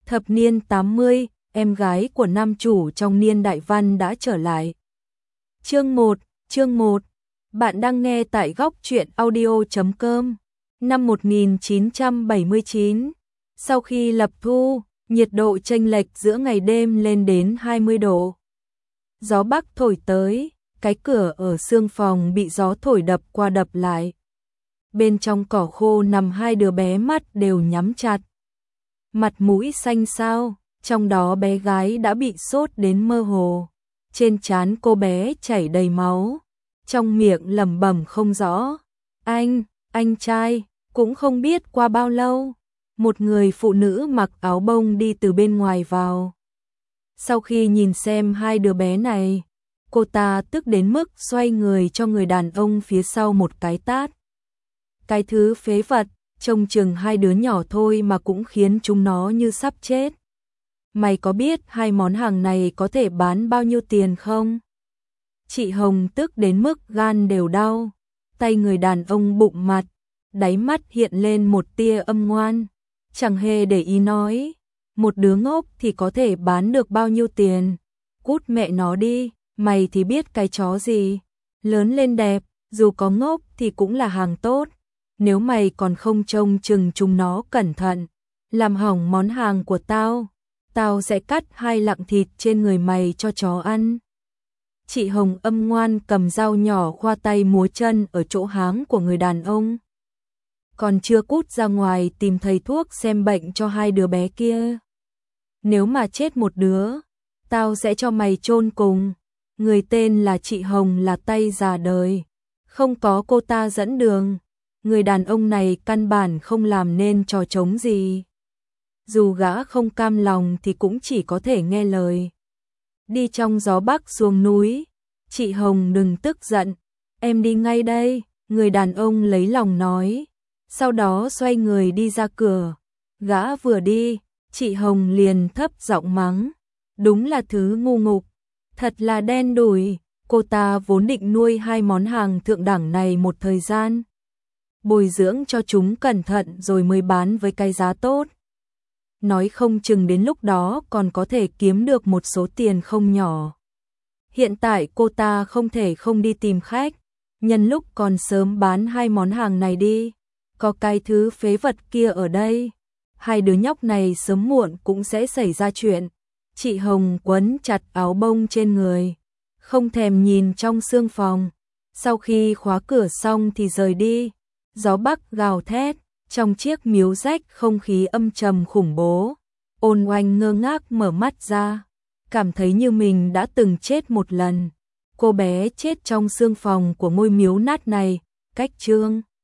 Thập niên 80, em gái của nam chủ trong niên đại văn đã trở lại. Chương 1, bạn đang nghe tại góc truyện audio.com. Năm 1979, sau khi lập thu, nhiệt độ chênh lệch giữa ngày đêm lên đến 20 độ. Gió bắc thổi tới, cái cửa ở xương phòng bị gió thổi đập qua đập lại. Bên trong cỏ khô nằm hai đứa bé, mắt đều nhắm chặt. Mặt mũi xanh xao, trong đó bé gái đã bị sốt đến mơ hồ. Trên trán cô bé chảy đầy máu, trong miệng lẩm bẩm không rõ. Anh trai, cũng không biết qua bao lâu, một người phụ nữ mặc áo bông đi từ bên ngoài vào. Sau khi nhìn xem hai đứa bé này, cô ta tức đến mức xoay người cho người đàn ông phía sau một cái tát. Cái thứ phế vật, trông chừng hai đứa nhỏ thôi mà cũng khiến chúng nó như sắp chết. Mày có biết hai món hàng này có thể bán bao nhiêu tiền không? Chị Hồng tức đến mức gan đều đau, tay người đàn ông bụng mặt, đáy mắt hiện lên một tia âm ngoan, chẳng hề để ý nói, một đứa ngốc thì có thể bán được bao nhiêu tiền, cút mẹ nó đi, mày thì biết cái chó gì, lớn lên đẹp, dù có ngốc thì cũng là hàng tốt, nếu mày còn không trông chừng chúng nó cẩn thận, làm hỏng món hàng của tao sẽ cắt hai lạng thịt trên người mày cho chó ăn. Chị Hồng âm ngoan cầm dao nhỏ khoa tay múa chân ở chỗ háng của người đàn ông. Còn chưa cút ra ngoài tìm thầy thuốc xem bệnh cho hai đứa bé kia. Nếu mà chết một đứa, tao sẽ cho mày chôn cùng. Người tên là chị Hồng là tay già đời, không có cô ta dẫn đường, người đàn ông này căn bản không làm nên trò trống gì. Dù gã không cam lòng thì cũng chỉ có thể nghe lời. Đi trong gió bắc xuống núi. Chị Hồng đừng tức giận, em đi ngay đây, người đàn ông lấy lòng nói. Sau đó xoay người đi ra cửa. Gã vừa đi, chị Hồng liền thấp giọng mắng. Đúng là thứ ngu ngục, thật là đen đủi. Cô ta vốn định nuôi hai món hàng thượng đẳng này một thời gian, bồi dưỡng cho chúng cẩn thận rồi mới bán với cái giá tốt. Nói không chừng đến lúc đó còn có thể kiếm được một số tiền không nhỏ. Hiện tại cô ta không thể không đi tìm khách, nhân lúc còn sớm bán hai món hàng này đi, có cái thứ phế vật kia ở đây, hai đứa nhóc này sớm muộn cũng sẽ xảy ra chuyện. Chị Hồng quấn chặt áo bông trên người, không thèm nhìn trong xương phòng, sau khi khóa cửa xong thì rời đi. Gió bắc gào thét, trong chiếc miếu rách không khí âm trầm khủng bố. Ôn Oanh ngơ ngác mở mắt ra, cảm thấy như mình đã từng chết một lần. Cô bé chết trong xương phòng của ngôi miếu nát này, cách chương